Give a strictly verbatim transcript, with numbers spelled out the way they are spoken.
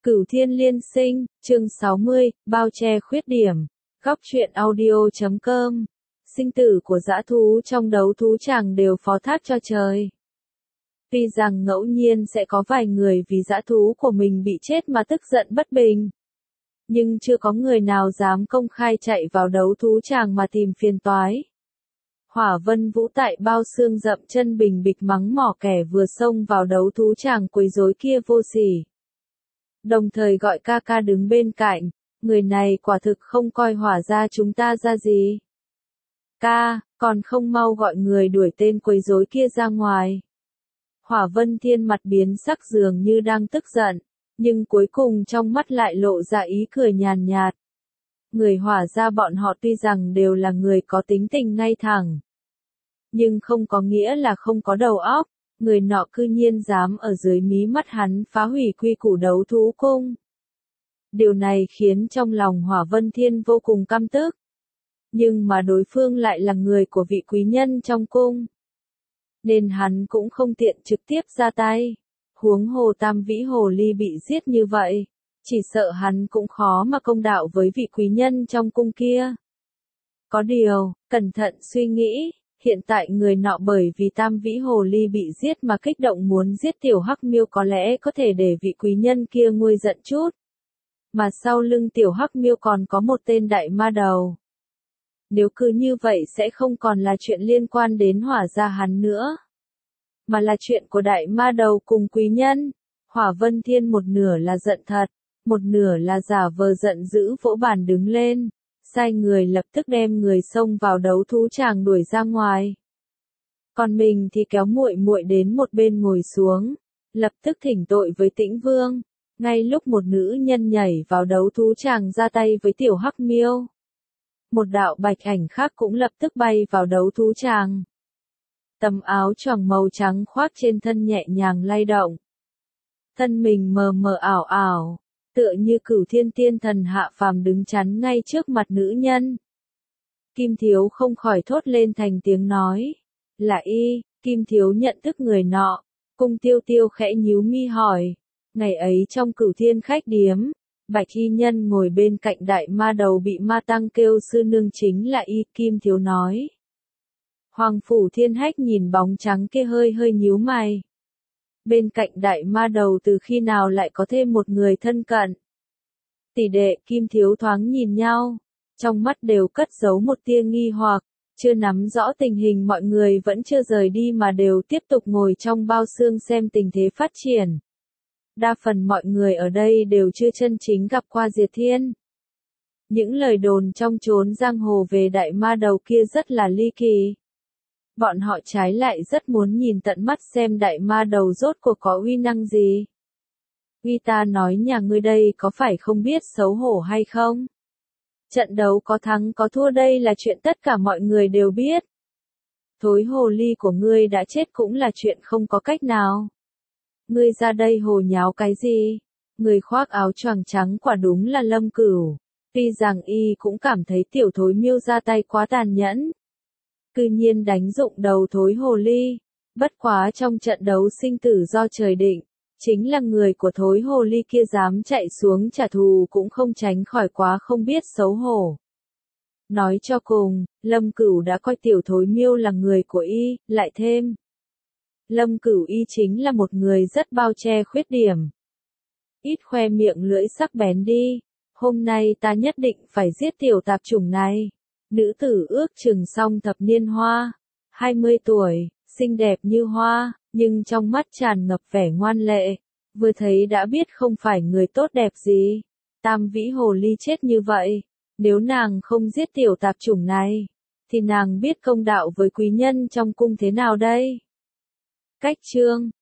Cửu Thiên Liên Sinh, chương sáu mươi, bao che khuyết điểm. Góc truyện audio chấm com. Sinh tử của dã thú trong đấu thú tràng đều phó thác cho trời. Tuy rằng ngẫu nhiên sẽ có vài người vì dã thú của mình bị chết mà tức giận bất bình. Nhưng chưa có người nào dám công khai chạy vào đấu thú tràng mà tìm phiền toái. Hỏa Vân Vũ tại bao xương dậm chân bình bịch mắng mỏ kẻ vừa xông vào đấu thú tràng quấy rối kia vô sỉ. Đồng thời gọi ca ca đứng bên cạnh, người này quả thực không coi Hỏa gia chúng ta ra gì. Ca, còn không mau gọi người đuổi tên quấy rối kia ra ngoài. Hỏa Vân Thiên mặt biến sắc dường như đang tức giận, nhưng cuối cùng trong mắt lại lộ ra ý cười nhàn nhạt. Người Hỏa gia bọn họ tuy rằng đều là người có tính tình ngay thẳng, nhưng không có nghĩa là không có đầu óc. Người nọ cư nhiên dám ở dưới mí mắt hắn phá hủy quy củ đấu thú cung. Điều này khiến trong lòng Hỏa Vân Thiên vô cùng căm tức. Nhưng mà đối phương lại là người của vị quý nhân trong cung, nên hắn cũng không tiện trực tiếp ra tay. Huống hồ Tam Vĩ Hồ Ly bị giết như vậy, chỉ sợ hắn cũng khó mà công đạo với vị quý nhân trong cung kia. Có điều, cẩn thận suy nghĩ. Hiện tại người nọ bởi vì Tam Vĩ Hồ Ly bị giết mà kích động muốn giết tiểu Hắc Miêu có lẽ có thể để vị quý nhân kia nguôi giận chút. Mà sau lưng tiểu Hắc Miêu còn có một tên đại ma đầu. Nếu cứ như vậy sẽ không còn là chuyện liên quan đến Hỏa gia hắn nữa, mà là chuyện của đại ma đầu cùng quý nhân. Hỏa Vân Thiên một nửa là giận thật, một nửa là giả vờ giận dữ vỗ bàn đứng lên. Sai người lập tức đem người xông vào đấu thú tràng đuổi ra ngoài. Còn mình thì kéo muội muội đến một bên ngồi xuống, lập tức thỉnh tội với Tĩnh Vương. Ngay lúc một nữ nhân nhảy vào đấu thú tràng ra tay với tiểu Hắc Miêu, một đạo bạch ảnh khác cũng lập tức bay vào đấu thú tràng. Tấm áo choàng màu trắng khoác trên thân nhẹ nhàng lay động, thân mình mờ mờ ảo ảo, tựa như Cửu Thiên Tiên Thần hạ phàm đứng chắn ngay trước mặt nữ nhân. Kim Thiếu không khỏi thốt lên thành tiếng nói. Là y. Kim Thiếu nhận thức người nọ. Cung Tiêu Tiêu khẽ nhíu mi hỏi. Ngày ấy trong Cửu Thiên khách điếm, bạch y nhân ngồi bên cạnh đại ma đầu bị ma tăng kêu sư nương chính là y. Kim Thiếu nói. Hoàng Phủ Thiên Hách nhìn bóng trắng kia hơi hơi nhíu mày. Bên cạnh đại ma đầu từ khi nào lại có thêm một người thân cận. Tỷ đệ Kim Thiếu thoáng nhìn nhau, trong mắt đều cất giấu một tia nghi hoặc, chưa nắm rõ tình hình mọi người vẫn chưa rời đi mà đều tiếp tục ngồi trong bao xương xem tình thế phát triển. Đa phần mọi người ở đây đều chưa chân chính gặp qua Diệt Thiên. Những lời đồn trong chốn giang hồ về đại ma đầu kia rất là ly kỳ. Bọn họ trái lại rất muốn nhìn tận mắt xem đại ma đầu rốt cuộc có uy năng gì. Uy ta nói nhà ngươi đây có phải không biết xấu hổ hay không? Trận đấu có thắng có thua đây là chuyện tất cả mọi người đều biết. Thối hồ ly của ngươi đã chết cũng là chuyện không có cách nào. Ngươi ra đây hồ nháo cái gì? Người khoác áo choàng trắng quả đúng là Lâm Cửu. Tuy rằng y cũng cảm thấy tiểu Thối Miêu ra tay quá tàn nhẫn, cư nhiên đánh dụng đầu thối hồ ly. Bất quá trong trận đấu sinh tử do trời định, chính là người của thối hồ ly kia dám chạy xuống trả thù cũng không tránh khỏi quá không biết xấu hổ. Nói cho cùng, Lâm Cửu đã coi tiểu Thối Miêu là người của y, lại thêm Lâm Cửu y chính là một người rất bao che khuyết điểm. Ít khoe miệng lưỡi sắc bén đi, hôm nay ta nhất định phải giết tiểu tạp chủng này. Nữ tử ước chừng song thập niên hoa, hai mươi tuổi, xinh đẹp như hoa, nhưng trong mắt tràn ngập vẻ ngoan lệ, vừa thấy đã biết không phải người tốt đẹp gì. Tam Vĩ Hồ Ly chết như vậy, nếu nàng không giết tiểu tạp chủng này, thì nàng biết công đạo với quý nhân trong cung thế nào đây? Cách chương